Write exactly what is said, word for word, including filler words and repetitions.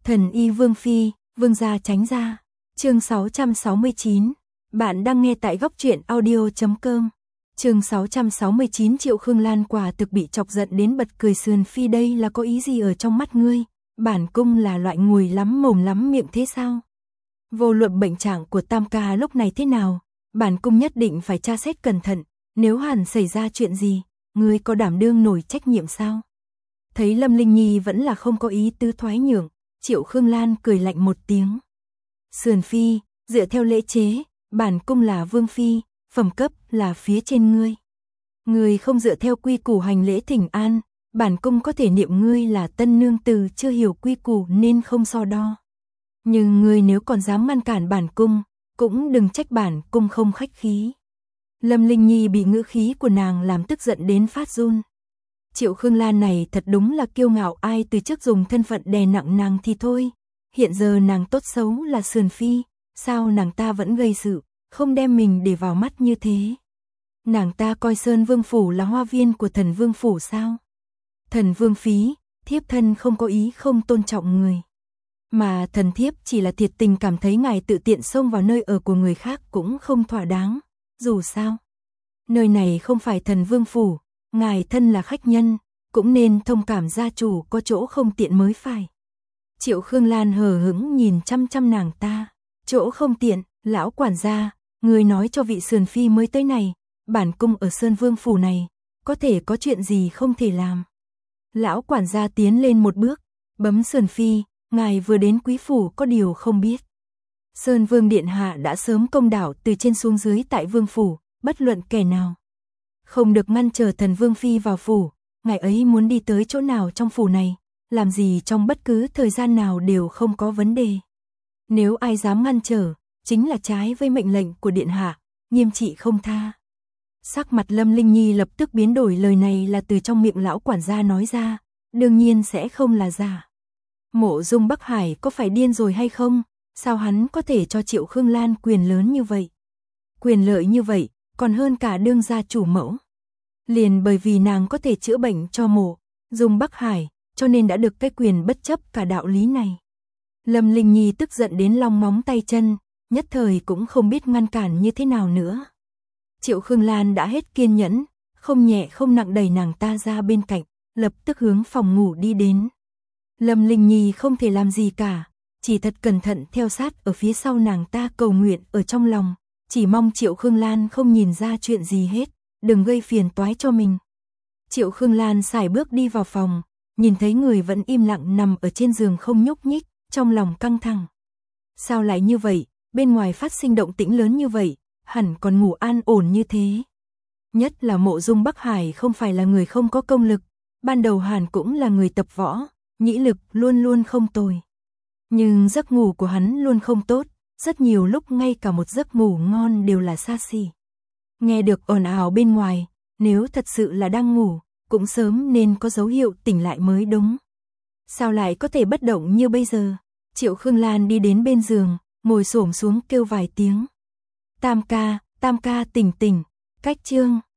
Thần y Vương Phi, Vương gia tránh ra. Chương sáu trăm sáu mươi chín. Bạn đang nghe tại góc truyện audio chấm com. Chương sáu trăm sáu mươi chín. Triệu Khương Lan quả thực bị chọc giận đến bật cười. Sườn Phi, đây là có ý gì ở trong mắt ngươi? Bản cung là loại ngùi lắm mồm lắm miệng thế sao? Vô luận bệnh trạng của Tam ca lúc này thế nào, bản cung nhất định phải tra xét cẩn thận, nếu hẳn xảy ra chuyện gì, ngươi có đảm đương nổi trách nhiệm sao? Thấy Lâm Linh Nhi vẫn là không có ý tứ thoái nhượng, Triệu Khương Lan cười lạnh một tiếng. Sườn Phi, dựa theo lễ chế, bản cung là Vương Phi, phẩm cấp là phía trên ngươi. Ngươi không dựa theo quy củ hành lễ thỉnh an, bản cung có thể niệm ngươi là tân nương tử chưa hiểu quy củ nên không so đo. Nhưng ngươi nếu còn dám ngăn cản bản cung, cũng đừng trách bản cung không khách khí. Lâm Linh Nhi bị ngữ khí của nàng làm tức giận đến phát run. Triệu Khương Lan này thật đúng là kiêu ngạo, ai từ trước dùng thân phận đè nặng nàng thì thôi. Hiện giờ nàng tốt xấu là Sườn Phi, sao nàng ta vẫn gây sự, không đem mình để vào mắt như thế. Nàng ta coi Sơn Vương Phủ là hoa viên của Thần Vương Phủ sao? Thần Vương Phí, thiếp thân không có ý không tôn trọng người. Mà thần thiếp chỉ là thiệt tình cảm thấy ngài tự tiện xông vào nơi ở của người khác cũng không thỏa đáng. Dù sao, nơi này không phải Thần Vương Phủ, ngài thân là khách nhân, cũng nên thông cảm gia chủ có chỗ không tiện mới phải. Triệu Khương Lan hờ hững nhìn chăm chăm nàng ta. Chỗ không tiện, lão quản gia, người nói cho vị Sườn Phi mới tới này, bản cung ở Sơn Vương Phủ này, có thể có chuyện gì không thể làm. Lão quản gia tiến lên một bước, bấm Sườn Phi, ngài vừa đến quý phủ có điều không biết. Sơn Vương Điện Hạ đã sớm công đảo từ trên xuống dưới tại Vương Phủ, bất luận kẻ nào không được ngăn trở Thần Vương Phi vào phủ, ngài ấy muốn đi tới chỗ nào trong phủ này, làm gì trong bất cứ thời gian nào đều không có vấn đề. Nếu ai dám ngăn trở, chính là trái với mệnh lệnh của Điện Hạ, nghiêm trị không tha. Sắc mặt Lâm Linh Nhi lập tức biến đổi, lời này là từ trong miệng lão quản gia nói ra, đương nhiên sẽ không là giả. Mộ Dung Bắc Hải có phải điên rồi hay không? Sao hắn có thể cho Triệu Khương Lan quyền lớn như vậy? Quyền lợi như vậy, còn hơn cả đương gia chủ mẫu. Liền bởi vì nàng có thể chữa bệnh cho Mộ Dung Bắc Hải, cho nên đã được cái quyền bất chấp cả đạo lý này. Lâm Linh Nhi tức giận đến long móng tay chân, nhất thời cũng không biết ngăn cản như thế nào nữa. Triệu Khương Lan đã hết kiên nhẫn, không nhẹ không nặng đẩy nàng ta ra bên cạnh, lập tức hướng phòng ngủ đi đến. Lâm Linh Nhi không thể làm gì cả, chỉ thật cẩn thận theo sát ở phía sau nàng ta, cầu nguyện ở trong lòng, chỉ mong Triệu Khương Lan không nhìn ra chuyện gì hết, đừng gây phiền toái cho mình. Triệu Khương Lan sải bước đi vào phòng, nhìn thấy người vẫn im lặng nằm ở trên giường không nhúc nhích, trong lòng căng thẳng. Sao lại như vậy, bên ngoài phát sinh động tĩnh lớn như vậy, hẳn còn ngủ an ổn như thế. Nhất là Mộ Dung Bắc Hải không phải là người không có công lực, ban đầu hẳn cũng là người tập võ, nhĩ lực luôn luôn không tồi. Nhưng giấc ngủ của hắn luôn không tốt, rất nhiều lúc ngay cả một giấc ngủ ngon đều là xa xỉ. Nghe được ồn ào bên ngoài, nếu thật sự là đang ngủ, cũng sớm nên có dấu hiệu tỉnh lại mới đúng. Sao lại có thể bất động như bây giờ? Triệu Khương Lan đi đến bên giường, ngồi xổm xuống kêu vài tiếng. Tam ca, Tam ca tỉnh tỉnh, cách chương.